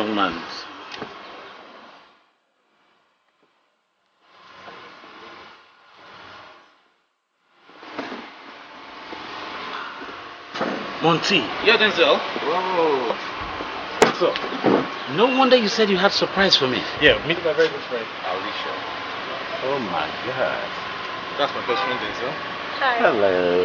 young man. Monty. Yeah, Denzel. Whoa. What's up? No wonder you said you had surprise for me. Yeah, meet my very good friend, Alicia. Oh my God. That's my best friend, Denzel. Hi. Hello.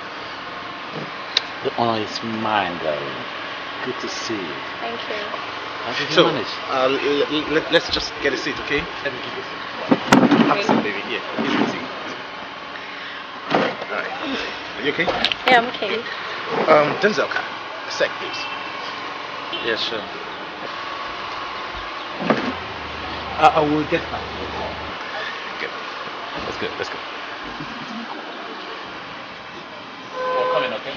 The honor is mine, darling. Good to see you. Thank you. How did you So, manage? let's just get a seat, okay? Let me give you a seat. Have a seat, baby. Yeah, here's a seat. Alright. Are you okay? Yeah, I'm okay. Denzel, a sec, please. Yeah, sure. I will get back. Okay. Let's go. Oh, come in, okay?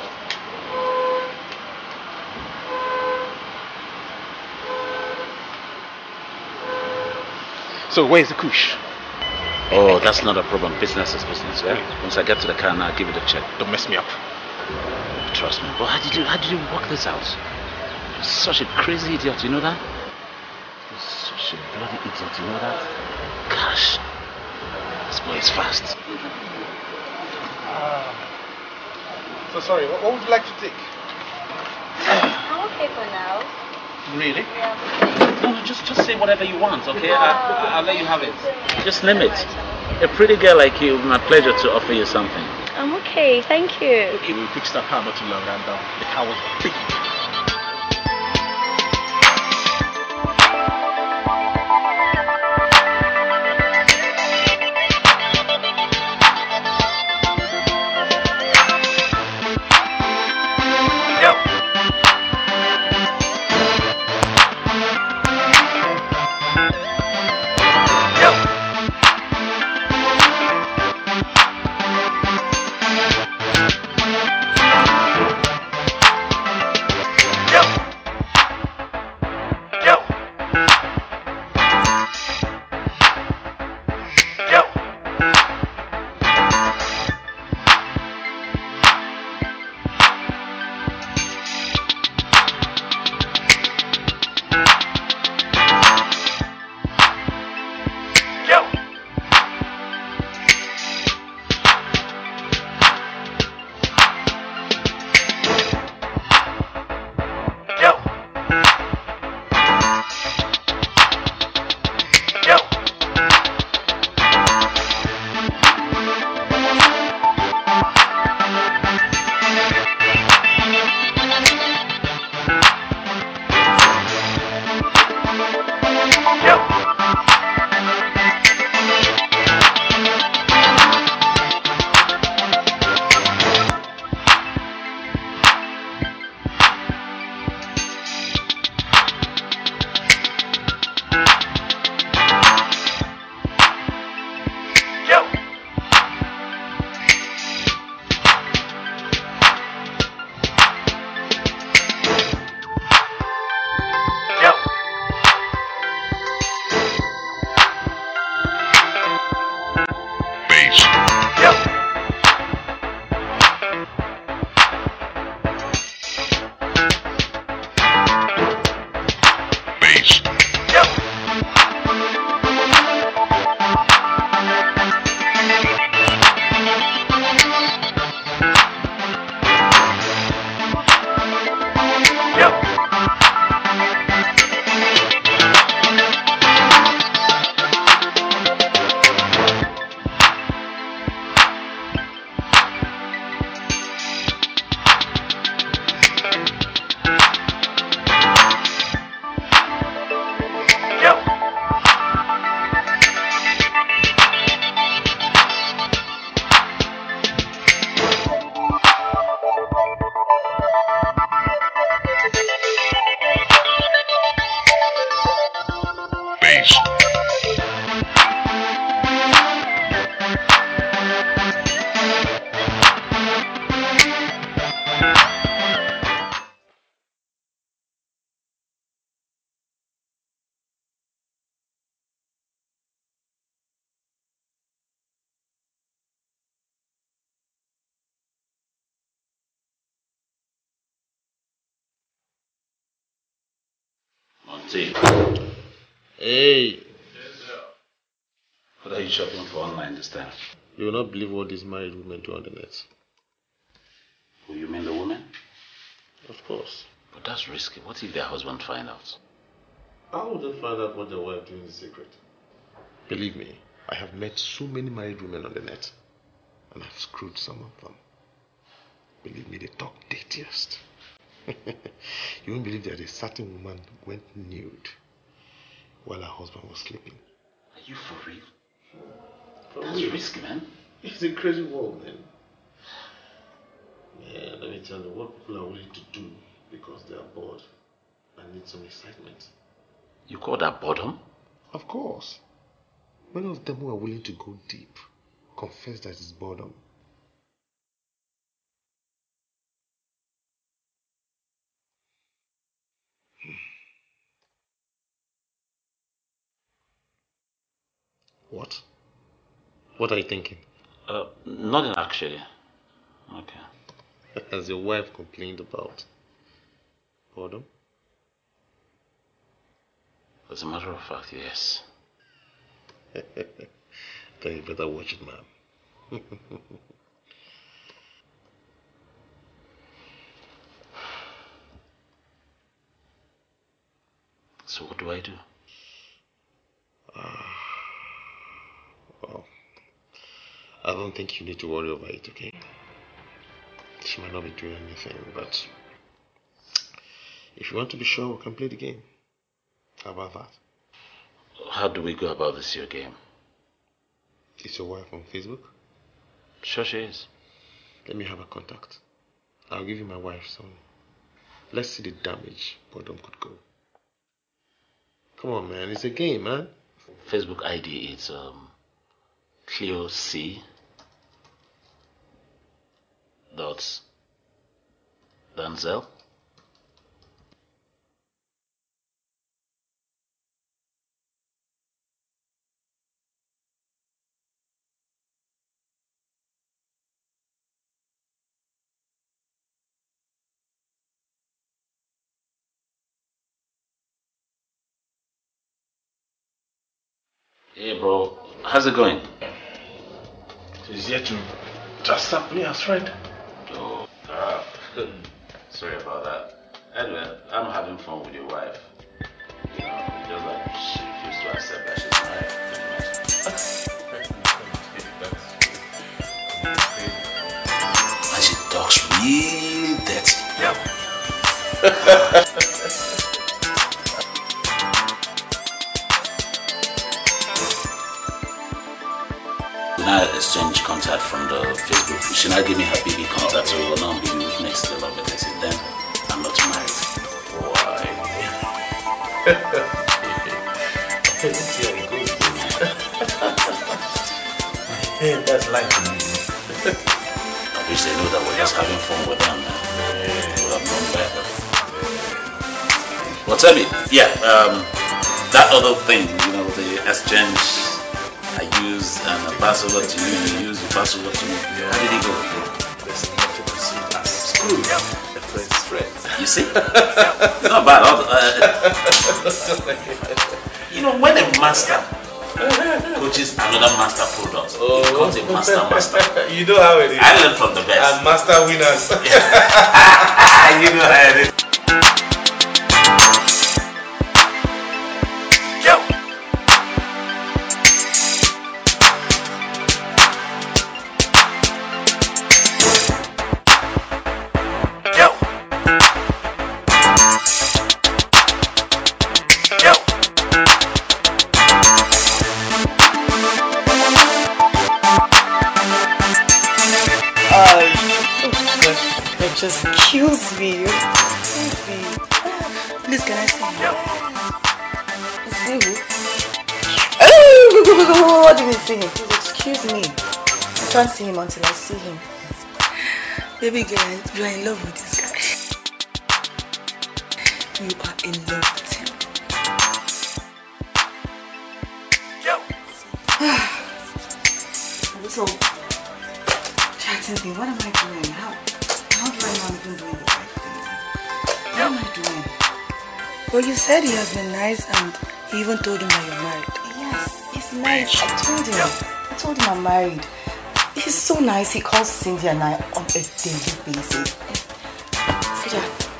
So, where's the kush? Oh, that's not a problem. Business is business, yeah? Once I get to the car now, I'll give you the check. Don't mess me up. Trust me. But how did you work this out? You're such a crazy idiot, you know that? You're such a bloody idiot, you know that? Gosh. This boy is fast. So sorry, what would you like to take? I'm okay for now. Really? Yeah. No, just say whatever you want, okay? I'll let you have it. Just name it. A pretty girl like you, it would be my pleasure to offer you something. I'm okay, thank you. Okay, we fixed our car not too long and the car was big. See. Hey! What are you shopping for online this time? You will not believe what these married women do on the net. Oh, you mean the women? Of course. But that's risky. What if their husband find out? How would they find out what their wife doing in secret? Believe me, I have met so many married women on the net, and I've screwed some of them. Believe me, they talk dirtiest. You won't believe that a certain woman went nude while her husband was sleeping. Are you for real? That's That's risky, man. It's a crazy world, man. Yeah, let me tell you what people are willing to do because they are bored and need some excitement. You call that boredom? Of course. Many of them who are willing to go deep confess that it's boredom. What? What are you thinking? Nothing actually. Okay. Has your wife complained about boredom? As a matter of fact, yes. Then you better watch it, man. So what do I do? Well, I don't think you need to worry over it, okay? She might not be doing anything, but if you want to be sure, we can play the game. How about that? How do we go about this your game? Is your wife on Facebook? Sure she is. Let me have a contact. I'll give you my wife's phone. Let's see the damage boredom could go. Come on, man. It's a game, man. Facebook ID is Cleo C. Dot Danzel. Hey bro, how's it going? She's here to just up me as friend. Oh, sorry about that. Anyway, I'm having fun with your wife. You know, just like she refused to accept that she's married, pretty much. And she talks real dirty. We now exchange contact from the Facebook. She now give me her BB contact, so we'll now be next to the love letters. Then I'm not married. Why? Let's see how it goes. That's life for me. I wish they knew that we're just having fun with them, man. Would have known better. Well, tell me, yeah, that other thing, you know, the exchange. I use an ambassador to you, you use the ambassador to me. How did it go? There's nothing as sweet as screw. A friend's friend. You see? It's not bad. You know, when a master coaches another master product, it becomes a master. You know how it is. I learned from the best. And master winners. You know how it is. That just kills me. Please, can I see him? See who? Oh, what do you see him? Please excuse me. I can't see him until I see him. Baby girl, you are in love with this guy. You are in love with him. So, chatting thing, what am I doing? How do I know I'm even doing the right thing? What am I doing? Well, you said he has been nice and he even told him that you're married. Yes, he's nice. I told him. I told him I'm married. He's so nice. He calls Cindy and I on a daily basis. Frida,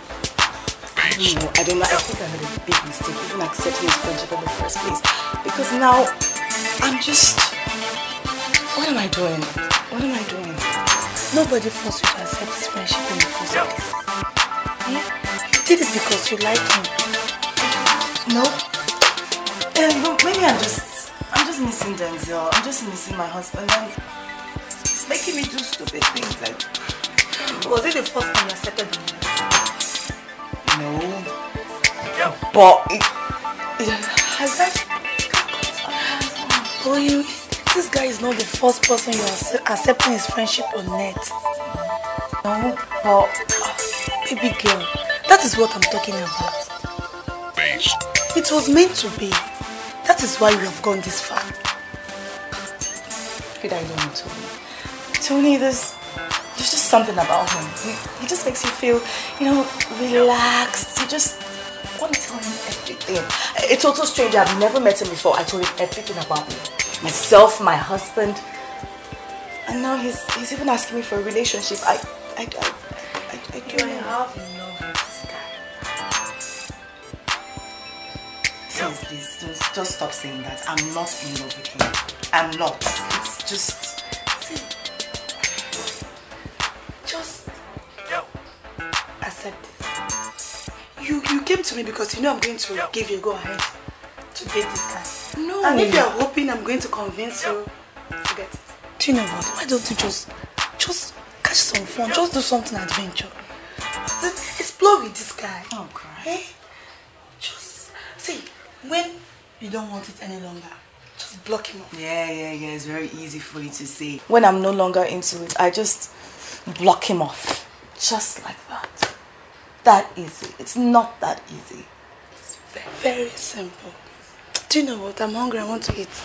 I don't know. I think I made a big mistake even accepting his friendship in the first place. Because now, I'm just... What am I doing? What am I doing? Nobody forced you to accept his friendship in the first place. Eh? You did it because you like him. No. Maybe I'm just missing Denzel. I'm just missing my husband and it's making me do stupid things like... Was it the first time you accepted him? No. But it has that... Oh, this guy is not the first person you are accepting his friendship on net. No, but... baby girl, that is what I'm talking about. It was meant to be. That is why we have gone this far. I don't know, Tony. Tony, there's just something about him. He just makes you feel, relaxed. You just want to tell him everything. A total stranger. I've never met him before. I told him everything about me. Myself, my husband. And now he's even asking me for a relationship. I don't know. You are in love with this guy. Please, just stop saying that. I'm not in love with him. I'm not. It's just... See, just accept this. You came to me because you know I'm going to give you a go ahead to date this guy. No. And if you are hoping I'm going to convince you, forget it. Do you know what? Why don't you just catch some fun? Just do something adventure. Explore with this guy. Oh, God. Hey? Just see, when you don't want it any longer, just block him off. Yeah. It's very easy for you to say. When I'm no longer into it, I just block him off. Just like that. That easy. It's not that easy. It's very, very simple. Do you know what? I'm hungry. I want to eat.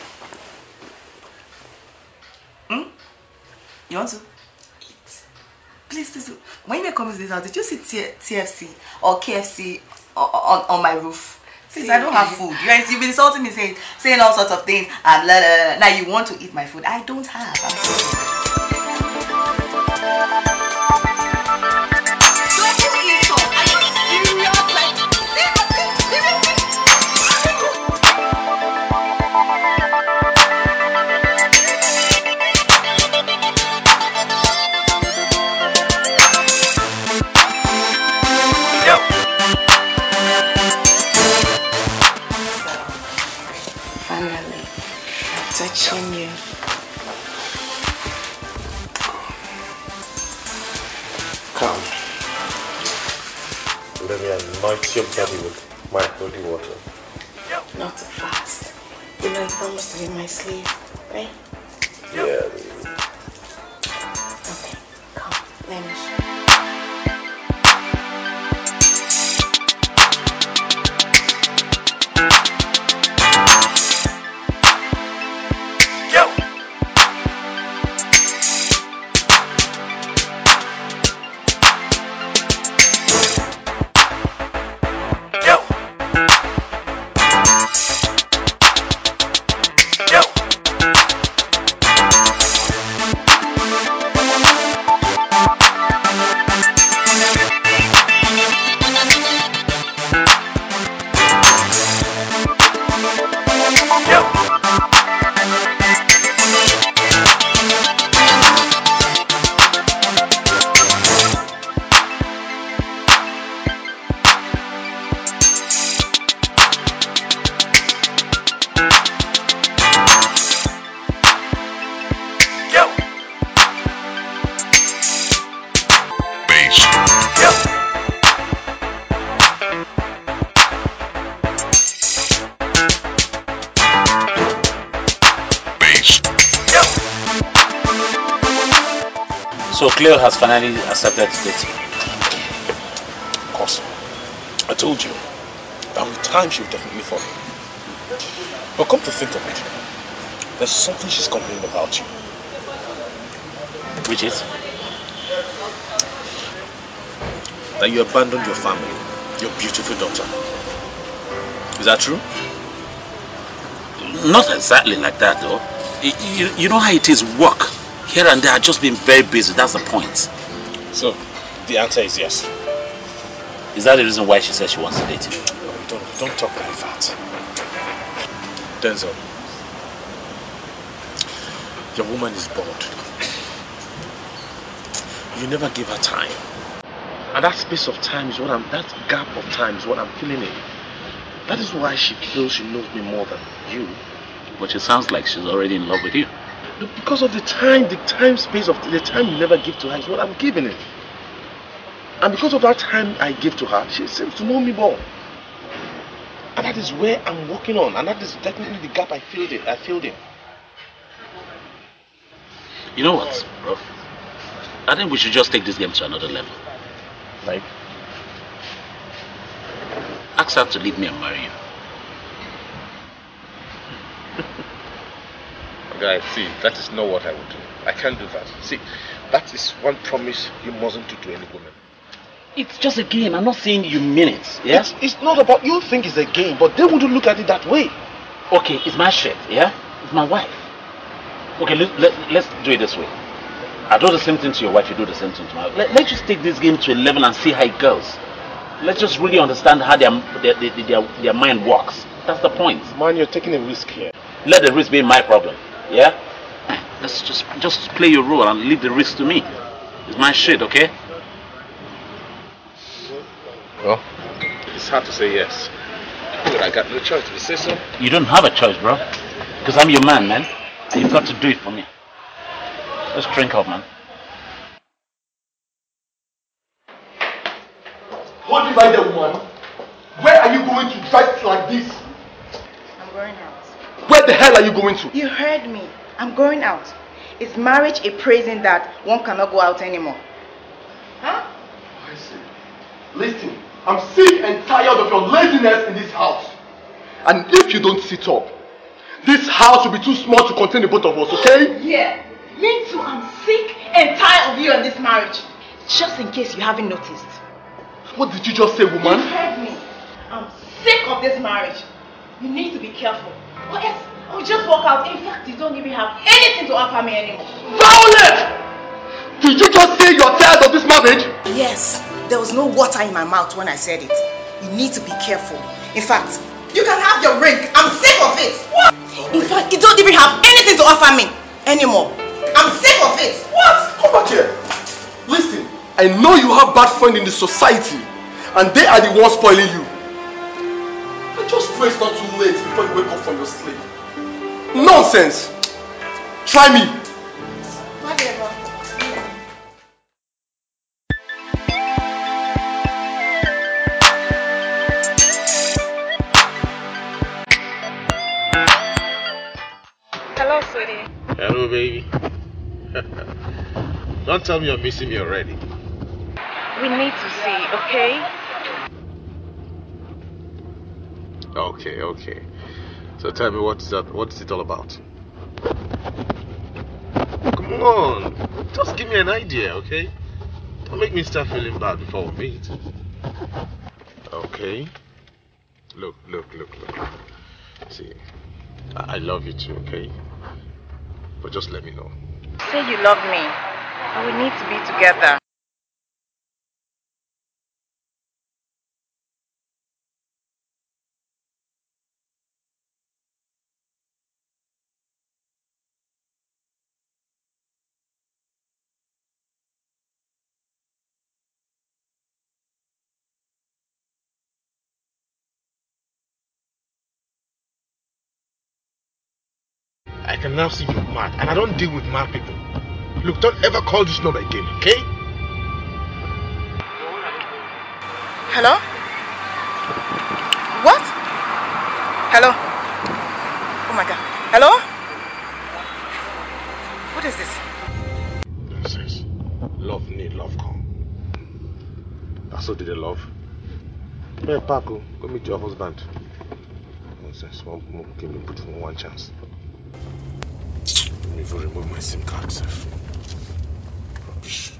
You want to? Eat. Please. When you come to this house, did you see TFC or KFC on my roof? Since I don't have food. You've been insulting me saying all sorts of things and blah, blah, blah. Now you want to eat my food. I don't have. I'm sorry. Finally, touching you. Come. Let me anoint your body with my holy water. Not too fast. You know you promised to be my slave, right? Yeah. Okay, come. Let me show you. So Cleo has finally accepted to date you. Of course. I told you. That with time she'll definitely follow. But come to think of it, there's something she's complaining about you. Which is? That you abandoned your family, your beautiful daughter, Is that true? Not exactly like that though. You know how it is, work. Here and there, I've just been very busy, that's the point. So, the answer is yes. Is that the reason why she says she wants to date you? Don't talk like that. Denzel, your woman is bored. You never give her time. And that space of time is that gap of time is what I'm feeling in. That is why she feels she knows me more than you. But it sounds like she's already in love with you. Because of the time space of the time you never give to her is what I'm giving it. And because of that time I give to her, she seems to know me more. And that is where I'm working on, and that is definitely the gap I filled in. You know what, bro? I think we should just take this game to another level. Like? Ask her to leave me and marry you. Guys, see, that is not what I would do. I can't do that. See, that is one promise you mustn't do to any woman. It's just a game. I'm not saying you mean it. Yes? It's not about, you think it's a game, but they wouldn't look at it that way. Okay, it's my shit, yeah? It's my wife. Okay, let's do it this way. I do the same thing to your wife, you do the same thing to my wife. Let's just take this game to a level and see how it goes. Let's just really understand how their mind works. That's the point. Man, you're taking a risk here. Let the risk be my problem. Yeah? Let's just play your role and leave the risk to me. It's my shit, okay? Well, it's hard to say yes. But I got no choice. You say so? You don't have a choice, bro. Because I'm your man, man. And you've got to do it for me. Let's drink up, man. Hold it right there, woman. Where are you going to dress like this? I'm going out. Where the hell are you going to? You heard me. I'm going out. Is marriage a prison that one cannot go out anymore? Huh? I see. Listen, I'm sick and tired of your laziness in this house. And if you don't sit up, this house will be too small to contain the both of us, okay? Yeah. Me too. I'm sick and tired of you and this marriage. Just in case you haven't noticed. What did you just say, woman? You heard me. I'm sick of this marriage. You need to be careful. Or else I'll just walk out. In fact, you don't even have anything to offer me anymore. Violet! Did you just say you're tired of this marriage? Yes. There was no water in my mouth when I said it. You need to be careful. In fact, you can have your ring. I'm sick of it. What? In fact, you don't even have anything to offer me anymore. I'm sick of it. What? Come back here. Listen, I know you have bad friends in the society, and they are the ones spoiling you. I just pray it's not too late before you wake up from your sleep. Nonsense. Try me. Whatever. Hello, sweetie. Hello, baby. Don't tell me you're missing me already. We need to see, okay? Okay. So tell me, what's it all about? Come on, just give me an idea, okay? Don't make me start feeling bad before we meet. Okay. Look. See, I love you too, okay? But just let me know. Say you love me. And we need to be together. I can now see you're mad, and I don't deal with mad people. Look, don't ever call this number again, okay? Hello? What? Hello? Oh my God. Hello? What is this? Nonsense. Love need, love come. That's what did they love? Hey, Paco, go meet your husband. Nonsense. Give me put him one chance. Let me even remove my SIM card, sef. Rubbish.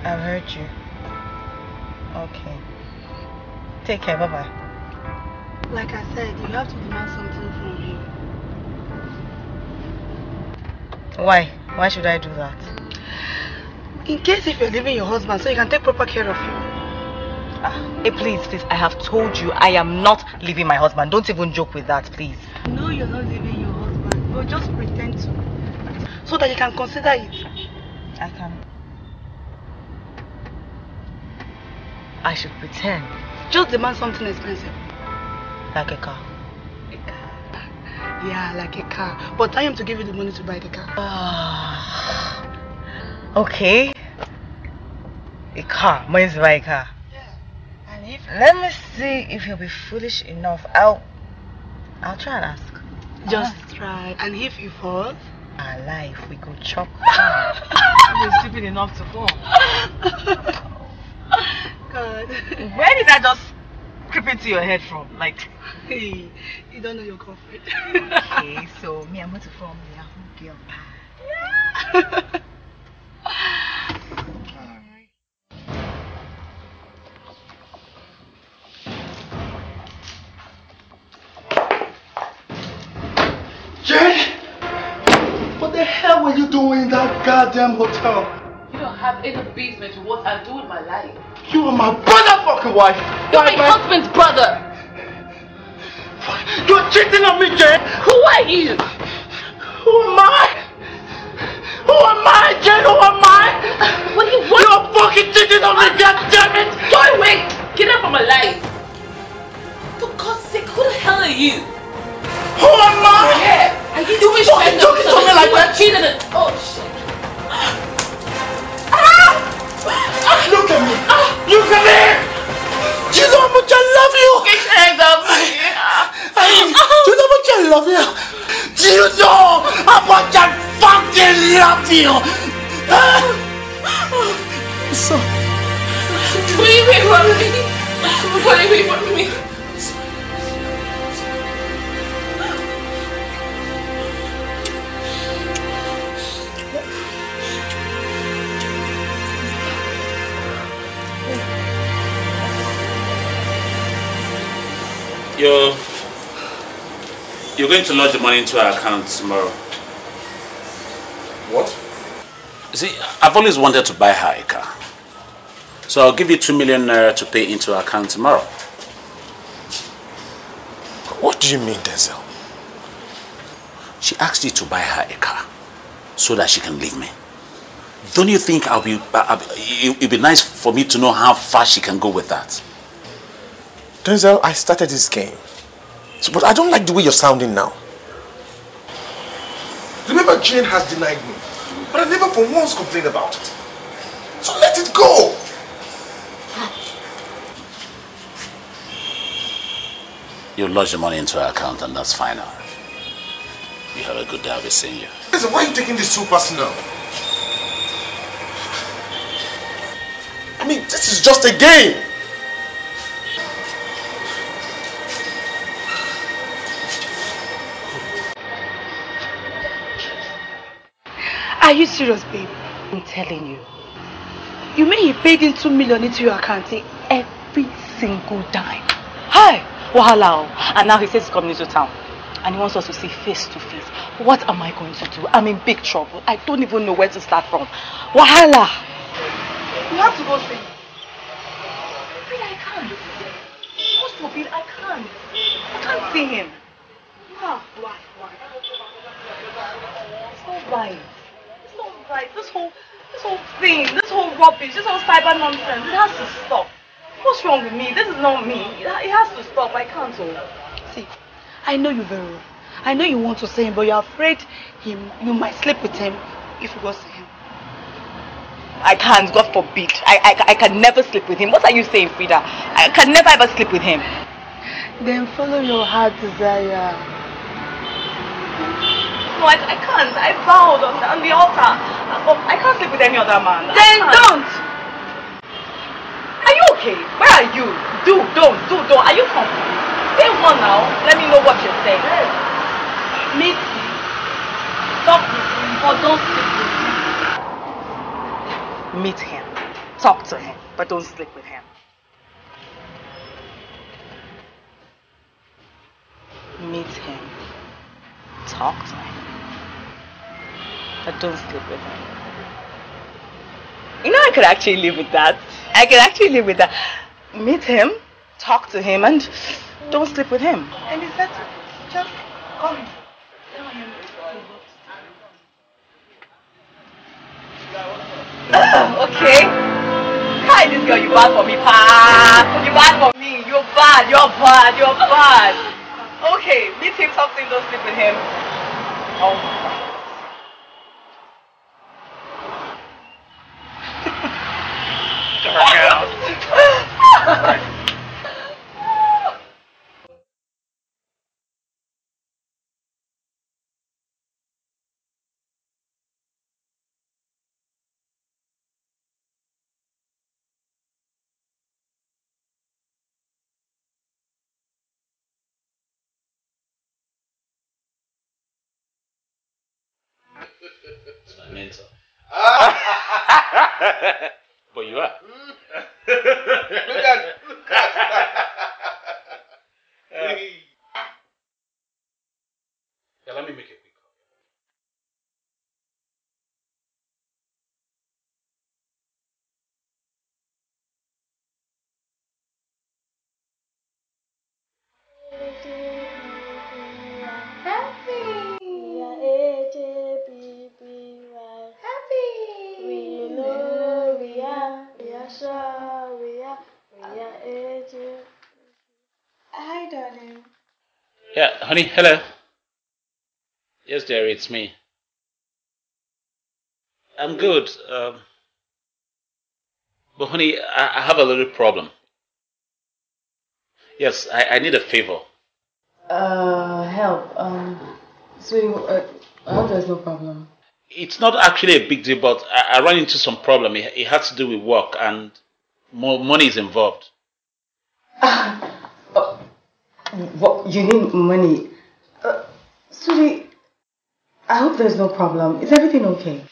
I've heard you. Okay. Take care. Bye-bye. Like I said, you have to demand something from him. Why? Why should I do that? In case if you're leaving your husband, so you can take proper care of him. Hey, please, I have told you I am not leaving my husband. Don't even joke with that, please. No, you're not leaving your husband, but just pretend to. So that you can consider it. I can. I should pretend. Just demand something expensive. Like a car. Yeah, like a car. But tell him to give you the money to buy the car. Okay. A car. Money to buy a car. And let me see if he'll be foolish enough. I'll try and ask. Just try. And if he falls? Our life, we go chop. I'll be stupid enough to fall. God. Where did that just creep into your head from? Like, hey, you don't know your girlfriend. Okay, so me, I'm going to form the Yahoo girl pie. Alright. Jane! What the hell were you doing in that goddamn hotel? You don't have any business with what I do in my life. You are my motherfucking wife! You're my husband's brother! You're cheating on me, Jane! Who are you? Who am I? Who am I, Jane? Who am I? What do you want? You're fucking cheating on me, goddammit! Go away! Get out of my life! For God's sake, who the hell are you? Who am I? Yeah! Are you doing fucking talking to me like that? Cheating and oh shit! Look at me! Look at me! Do you know how much I love you? Get your hands off me! Do you know how much I love you? Do you know how much I fucking love you? So, Put away from me! Put away from me! You're going to lodge the money into our account tomorrow. what? See, I've always wanted to buy her a car. So I'll give you 2 million naira to pay into her account tomorrow. What do you mean, Denzel? She asked you to buy her a car so that she can leave me. Don't you think it'd be nice for me to know how far she can go with that? Denzel, I started this game. But I don't like the way you're sounding now. Remember, Jane has denied me. But I never for once complained about it. So let it go. You lodge the money into her account and that's final. You have a good day. I'll be seeing you. Listen, why are you taking this so personal? I mean, this is just a game. Are you serious, babe? I'm telling you. You mean he paid in 2 million into your account? Every single dime. Hi! Wahala. And now he says he's coming into town. And he wants us to see face to face. What am I going to do? I'm in big trouble. I don't even know where to start from. Wahala! You have to go see him. I can't. God forbid, I can't. I can't see him. Why? It's not right. It's not right. This whole thing, this whole rubbish, this whole cyber nonsense, it has to stop. What's wrong with me? This is not me. It has to stop. I can't. See, I know you very well. I know you want to see him, but you're afraid you might sleep with him if you go see him. I can't, God forbid. I can never sleep with him. What are you saying, Frida? I can never ever sleep with him. Then follow your heart desire. No, I can't. I vowed on the altar. I can't sleep with any other man. Then don't! Are you okay? Where are you? Don't. Are you comfortable? Say one now. Let me know what you're saying. Meet him. Talk with him, but don't sleep with him. Meet him. talk to him, but don't sleep with him. Meet him, talk to him, but don't sleep with him. You know, I could actually live with that. I could actually live with that. Meet him, talk to him, and don't sleep with him. And is that just come? Okay. Hi, this girl, you bad for me, pa. You bad for me. You're bad. You're bad. You're bad. Okay, meet him, talk to him, don't sleep with him. Oh. It's my mentor. But you are. Look at Yeah, let me make a quick call. Hi, darling. Yeah, honey, hello. Yes, dear, it's me. I'm good. But honey, I have a little problem. Yes, I need a favor. Help. Sweetie, I hope there's no problem. It's not actually a big deal, but I ran into some problem. It has to do with work and more money is involved. What, you need money? Sweetie, I hope there's no problem. Is everything okay?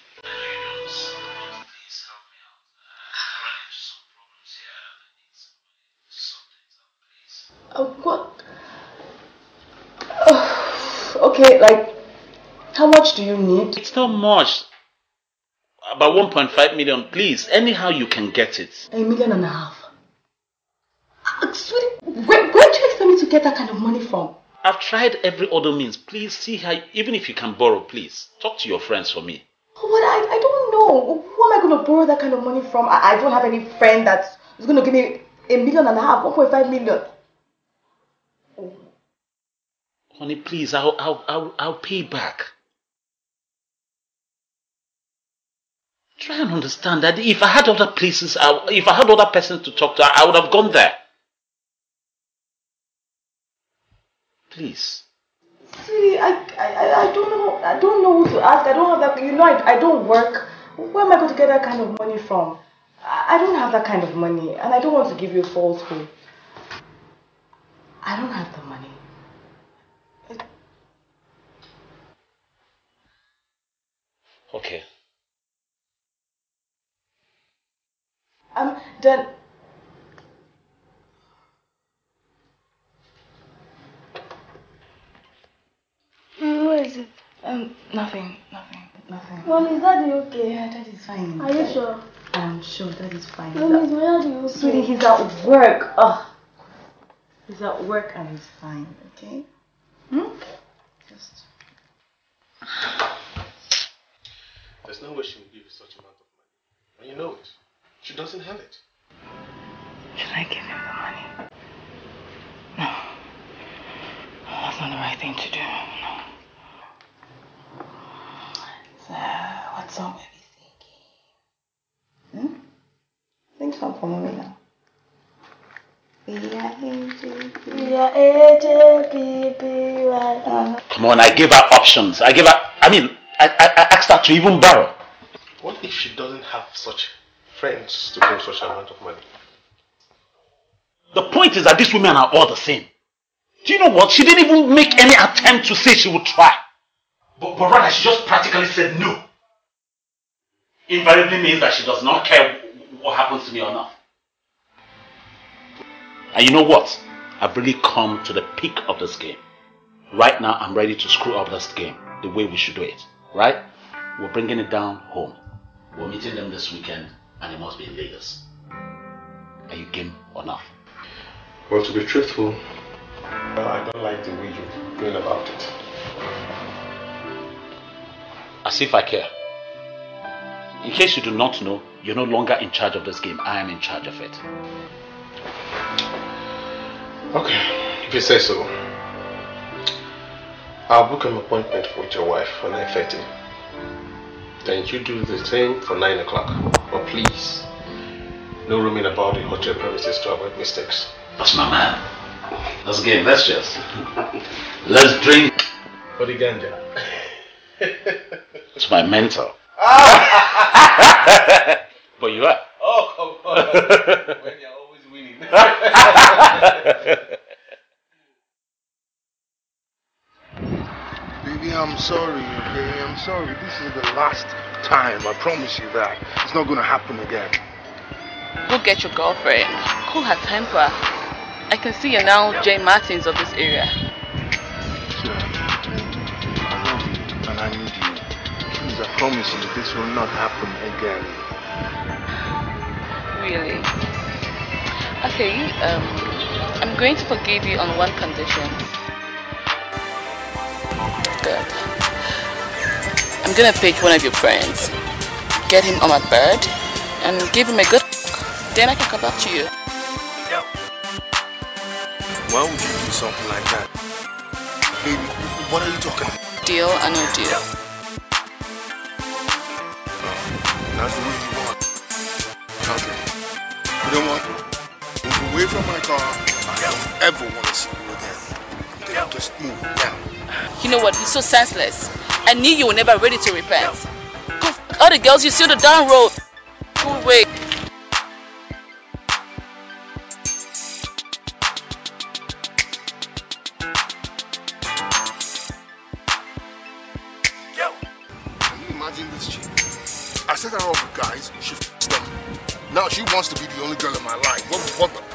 Oh, what? Okay, like, how much do you need? It's not much. About 1.5 million, please. Anyhow you can get it. $1.5 million. Sweetie, where do you expect me to get that kind of money from? I've tried every other means. Please see how, even if you can borrow, please. Talk to your friends for me. Oh, but I don't know. Who am I going to borrow that kind of money from? I don't have any friend that's going to give me $1.5 million, 1.5 million. Honey, please, I'll pay back. Try and understand that if I had other places, if I had other persons to talk to, I would have gone there. Please. Sweetie, I don't know. I don't know who to ask. I don't have that. You know, I don't work. Where am I going to get that kind of money from? I don't have that kind of money, and I don't want to give you false hope. I don't have the money. Okay. Then. What is it? Nothing. Mom, is Daddy okay? Yeah, that is fine. Are you sure? I'm sure that is fine. Mom, is my daddy okay? Sweetie, he's at work. He's at work and he's fine, okay? Just. There's no way she will give you such amount of money. And you know it. She doesn't have it. Should I give him the money? No. That's not the right thing to do. No. So, what song are we singing? Sing song for me now. Come on, I gave her options. I asked her to even borrow. What if she doesn't have such friends to borrow such amount of money? The point is that these women are all the same. Do you know what? She didn't even make any attempt to say she would try. But rather, she just practically said no. Invariably means that she does not care what happens to me or not. And you know what? I've really come to the peak of this game. Right now, I'm ready to screw up this game the way we should do it. Right? We're bringing it down home. We're meeting them this weekend, and it must be in Lagos. Are you game or not? Well, to be truthful, I don't like the way you're going about it. As if I care. In case you do not know, you're no longer in charge of this game. I am in charge of it. Okay, if you say so. I'll book an appointment with your wife for 9:30. Then you do the same for 9 o'clock. But please, no roaming about the hotel premises to avoid mistakes. That's my man. Let's get let's drink. For the ganja. It's my mentor. But you are. Oh, come on. When you're always winning. Baby, I'm sorry, okay? I'm sorry. This is the last time. I promise you that. It's not gonna happen again. Go get your girlfriend. Cool her temper. I can see you're now Jane Martins of this area. I love you and I need you. Please, I promise you this will not happen again. Really? Okay, I'm going to forgive you on one condition. Good. I'm gonna pick one of your friends, get him on my bed, and give him a good look. Then I can come back to you. Why would you do something like that? Baby, what are you talking about? Deal or no deal? That's the way you want it. Okay. You know what? Move away from my car. I don't ever want to see you again. Okay, just move now. You know what? You're so senseless. I knew you were never ready to repent. Go f all the girls you see on the down road. Go away. Can you imagine this chick? I set her up with guys. She f***ed them. Now she wants to be the only girl in my life. What the